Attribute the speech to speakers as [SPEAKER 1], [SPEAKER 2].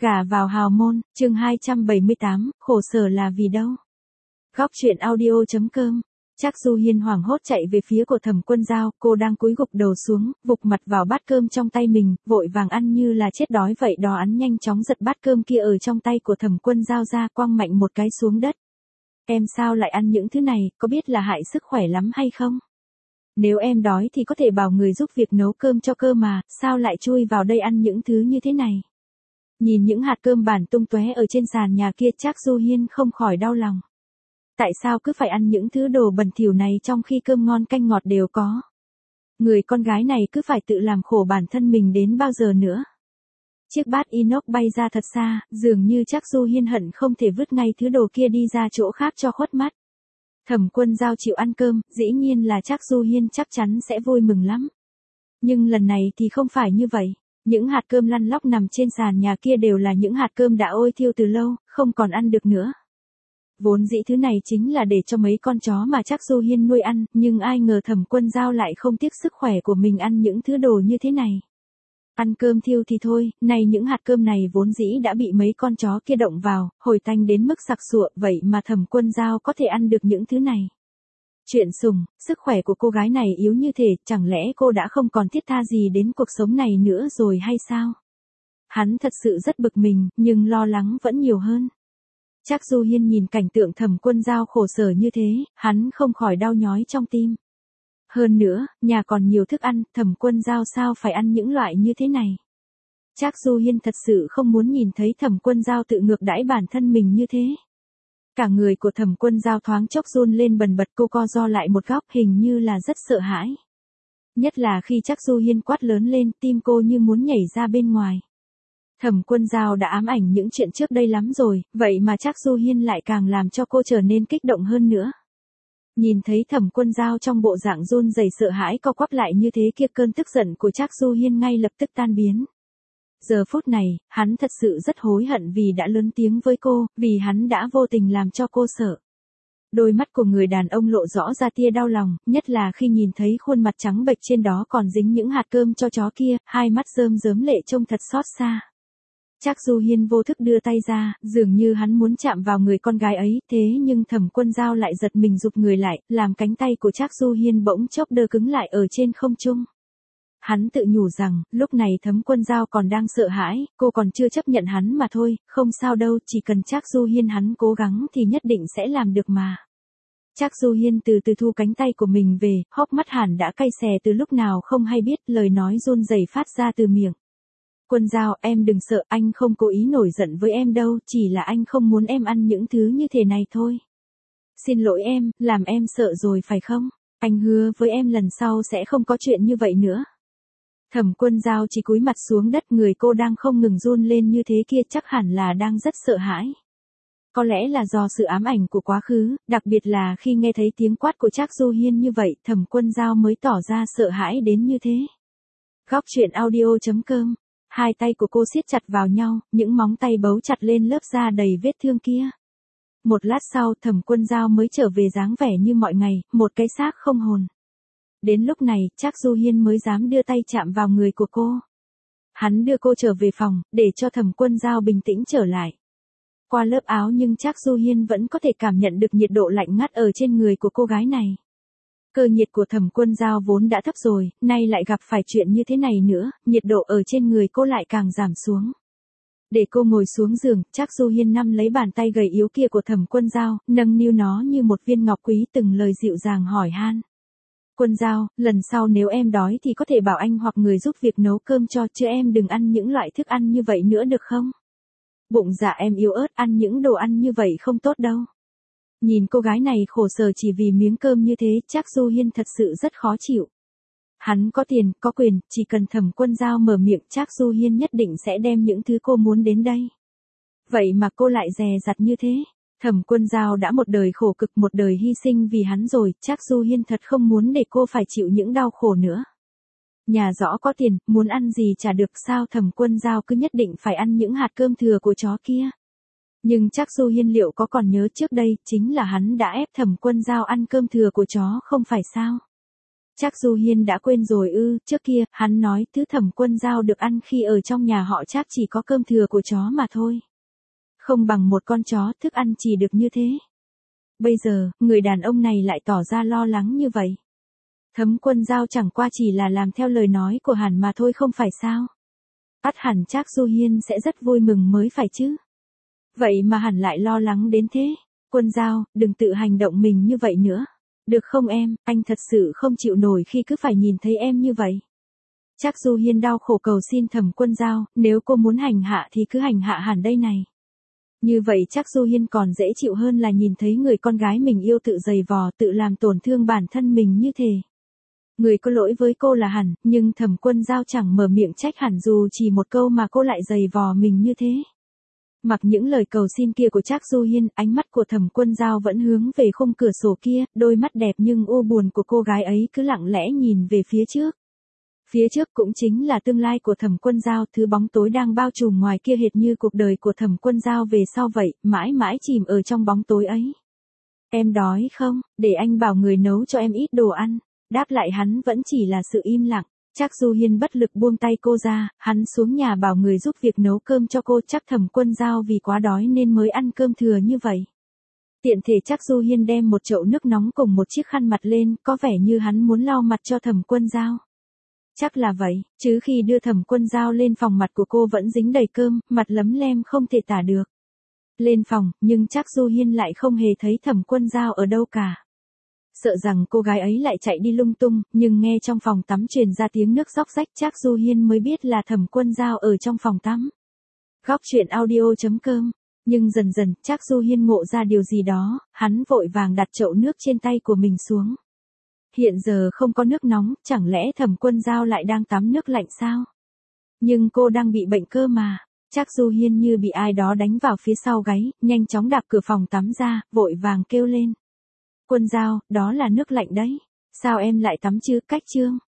[SPEAKER 1] Gả vào hào môn, chương 278, khổ sở là vì đâu? Góc truyện audio.com. Trác Du Hiên hoảng hốt chạy về phía của Thẩm Quân Dao, cô đang cúi gục đầu xuống, vụt mặt vào bát cơm trong tay mình, vội vàng ăn như là chết đói vậy đó. Hắn nhanh chóng giật bát cơm kia ở trong tay của Thẩm Quân Dao ra, quăng mạnh một cái xuống đất. Em sao lại ăn những thứ này, có biết là hại sức khỏe lắm hay không? Nếu em đói thì có thể bảo người giúp việc nấu cơm cho cơ mà, sao lại chui vào đây ăn những thứ như thế này? Nhìn những hạt cơm bản tung tóe ở trên sàn nhà kia, Trác Du Hiên không khỏi đau lòng. Tại sao cứ phải ăn những thứ đồ bẩn thỉu này trong khi cơm ngon canh ngọt đều có? Người con gái này cứ phải tự làm khổ bản thân mình đến bao giờ nữa? Chiếc bát inox bay ra thật xa, dường như Trác Du Hiên hận không thể vứt ngay thứ đồ kia đi ra chỗ khác cho khuất mắt. Thẩm Quân Dao chịu ăn cơm, dĩ nhiên là Trác Du Hiên chắc chắn sẽ vui mừng lắm. Nhưng lần này thì không phải như vậy. Những hạt cơm lăn lóc nằm trên sàn nhà kia đều là những hạt cơm đã ôi thiêu từ lâu, không còn ăn được nữa. Vốn dĩ thứ này chính là để cho mấy con chó mà Trác Du Hiên nuôi ăn, nhưng ai ngờ Thẩm Quân Dao lại không tiếc sức khỏe của mình ăn những thứ đồ như thế này. Ăn cơm thiêu thì thôi, nay những hạt cơm này vốn dĩ đã bị mấy con chó kia động vào, hồi tanh đến mức sặc sụa, vậy mà Thẩm Quân Dao có thể ăn được những thứ này. Chuyện sùng, sức khỏe của cô gái này yếu như thế, chẳng lẽ cô đã không còn thiết tha gì đến cuộc sống này nữa rồi hay sao? Hắn thật sự rất bực mình, nhưng lo lắng vẫn nhiều hơn. Trác Du Hiên nhìn cảnh tượng Thẩm Quân Dao khổ sở như thế, hắn không khỏi đau nhói trong tim. Hơn nữa, nhà còn nhiều thức ăn, Thẩm Quân Dao sao phải ăn những loại như thế này? Trác Du Hiên thật sự không muốn nhìn thấy Thẩm Quân Dao tự ngược đãi bản thân mình như thế. Cả người của Thẩm Quân Dao thoáng chốc run lên bần bật, cô co ro lại một góc, hình như là rất sợ hãi. Nhất là khi Trác Du Hiên quát lớn lên, tim cô như muốn nhảy ra bên ngoài. Thẩm Quân Dao đã ám ảnh những chuyện trước đây lắm rồi, vậy mà Trác Du Hiên lại càng làm cho cô trở nên kích động hơn nữa. Nhìn thấy Thẩm Quân Dao trong bộ dạng run rẩy sợ hãi co quắp lại như thế kia, cơn tức giận của Trác Du Hiên ngay lập tức tan biến. Giờ phút này, hắn thật sự rất hối hận vì đã lớn tiếng với cô, vì hắn đã vô tình làm cho cô sợ. Đôi mắt của người đàn ông lộ rõ ra tia đau lòng, nhất là khi nhìn thấy khuôn mặt trắng bệch trên đó còn dính những hạt cơm cho chó kia, hai mắt rơm rớm lệ trông thật xót xa. Trác Du Hiên vô thức đưa tay ra, dường như hắn muốn chạm vào người con gái ấy, thế nhưng Thẩm Quân Dao lại giật mình rụt người lại, làm cánh tay của Trác Du Hiên bỗng chốc đơ cứng lại ở trên không trung. Hắn tự nhủ rằng, lúc này Thẩm Quân Dao còn đang sợ hãi, cô còn chưa chấp nhận hắn mà thôi, không sao đâu, chỉ cần Trác Du Hiên hắn cố gắng thì nhất định sẽ làm được mà. Trác Du Hiên từ từ thu cánh tay của mình về, hốc mắt hẳn đã cay xè từ lúc nào không hay biết, lời nói run rẩy phát ra từ miệng. Quân Dao, em đừng sợ, anh không cố ý nổi giận với em đâu, chỉ là anh không muốn em ăn những thứ như thế này thôi. Xin lỗi em, làm em sợ rồi phải không? Anh hứa với em lần sau sẽ không có chuyện như vậy nữa. Thẩm Quân Dao chỉ cúi mặt xuống đất, người cô đang không ngừng run lên như thế kia chắc hẳn là đang rất sợ hãi. Có lẽ là do sự ám ảnh của quá khứ, đặc biệt là khi nghe thấy tiếng quát của Trác Du Hiên như vậy, Thẩm Quân Dao mới tỏ ra sợ hãi đến như thế. Góc truyện audio.com. Hai tay của cô siết chặt vào nhau, những móng tay bấu chặt lên lớp da đầy vết thương kia. Một lát sau, Thẩm Quân Dao mới trở về dáng vẻ như mọi ngày, một cái xác không hồn. Đến lúc này, Trác Du Hiên mới dám đưa tay chạm vào người của cô. Hắn đưa cô trở về phòng, để cho Thẩm Quân Dao bình tĩnh trở lại. Qua lớp áo nhưng Trác Du Hiên vẫn có thể cảm nhận được nhiệt độ lạnh ngắt ở trên người của cô gái này. Cơ nhiệt của Thẩm Quân Dao vốn đã thấp rồi, nay lại gặp phải chuyện như thế này nữa, nhiệt độ ở trên người cô lại càng giảm xuống. Để cô ngồi xuống giường, Trác Du Hiên nắm lấy bàn tay gầy yếu kia của Thẩm Quân Dao, nâng niu nó như một viên ngọc quý, từng lời dịu dàng hỏi han. Quân Dao, lần sau nếu em đói thì có thể bảo anh hoặc người giúp việc nấu cơm cho, chứ em đừng ăn những loại thức ăn như vậy nữa được không? Bụng dạ em yếu ớt, ăn những đồ ăn như vậy không tốt đâu. Nhìn cô gái này khổ sở chỉ vì miếng cơm như thế, Trác Du Hiên thật sự rất khó chịu. Hắn có tiền, có quyền, chỉ cần Thẩm Quân Dao mở miệng, Trác Du Hiên nhất định sẽ đem những thứ cô muốn đến đây. Vậy mà cô lại dè dặt như thế. Thẩm Quân Dao đã một đời khổ cực, một đời hy sinh vì hắn rồi, Trác Du Hiên thật không muốn để cô phải chịu những đau khổ nữa. Nhà rõ có tiền, muốn ăn gì chả được, sao Thẩm Quân Dao cứ nhất định phải ăn những hạt cơm thừa của chó kia. Nhưng Trác Du Hiên liệu có còn nhớ trước đây, chính là hắn đã ép Thẩm Quân Dao ăn cơm thừa của chó không phải sao? Chắc Du Hiên đã quên rồi ư? Trước kia, hắn nói thứ Thẩm Quân Dao được ăn khi ở trong nhà họ chắc chỉ có cơm thừa của chó mà thôi. Không bằng một con chó, thức ăn chỉ được như thế. Bây giờ, người đàn ông này lại tỏ ra lo lắng như vậy. Thẩm Quân Dao chẳng qua chỉ là làm theo lời nói của hắn mà thôi không phải sao? Ắt hẳn chắc Du Hiên sẽ rất vui mừng mới phải chứ. Vậy mà hắn lại lo lắng đến thế. Quân Dao, đừng tự hành động mình như vậy nữa. Được không em, anh thật sự không chịu nổi khi cứ phải nhìn thấy em như vậy. Chắc Du Hiên đau khổ cầu xin Thẩm Quân Dao, nếu cô muốn hành hạ thì cứ hành hạ hẳn đây này. Như vậy chắc Du Hiên còn dễ chịu hơn là nhìn thấy người con gái mình yêu tự giày vò, tự làm tổn thương bản thân mình như thế. Người có lỗi với cô là hẳn, nhưng Thẩm Quân Dao chẳng mở miệng trách hẳn dù chỉ một câu mà cô lại giày vò mình như thế. Mặc những lời cầu xin kia của Trác Du Hiên, ánh mắt của Thẩm Quân Dao vẫn hướng về khung cửa sổ kia, đôi mắt đẹp nhưng u buồn của cô gái ấy cứ lặng lẽ nhìn về phía trước. Phía trước cũng chính là tương lai của Thẩm Quân Dao, thứ bóng tối đang bao trùm ngoài kia hệt như cuộc đời của Thẩm Quân Dao về sau vậy, mãi mãi chìm ở trong bóng tối ấy. Em đói không? Để anh bảo người nấu cho em ít đồ ăn. Đáp lại hắn vẫn chỉ là sự im lặng. Trác Du Hiên bất lực buông tay cô ra, hắn xuống nhà bảo người giúp việc nấu cơm cho cô. Chắc Thẩm Quân Dao vì quá đói nên mới ăn cơm thừa như vậy. Tiện thể Trác Du Hiên đem một chậu nước nóng cùng một chiếc khăn mặt lên, có vẻ như hắn muốn lau mặt cho Thẩm Quân Dao. Chắc là vậy, chứ khi đưa Thẩm Quân Dao lên phòng mặt của cô vẫn dính đầy cơm, mặt lấm lem không thể tả được. Lên phòng, nhưng Trác Du Hiên lại không hề thấy Thẩm Quân Dao ở đâu cả. Sợ rằng cô gái ấy lại chạy đi lung tung, nhưng nghe trong phòng tắm truyền ra tiếng nước róc rách, Trác Du Hiên mới biết là Thẩm Quân Dao ở trong phòng tắm. Góc truyện audio.com. Nhưng dần dần, Trác Du Hiên ngộ ra điều gì đó, hắn vội vàng đặt chậu nước trên tay của mình xuống. Hiện giờ không có nước nóng, chẳng lẽ Thẩm Quân Dao lại đang tắm nước lạnh sao? Nhưng cô đang bị bệnh cơ mà. Trác Du Hiên như bị ai đó đánh vào phía sau gáy, nhanh chóng đạp cửa phòng tắm ra, vội vàng kêu lên. Quân Dao, đó là nước lạnh đấy. Sao em lại tắm chứ? Cách chương.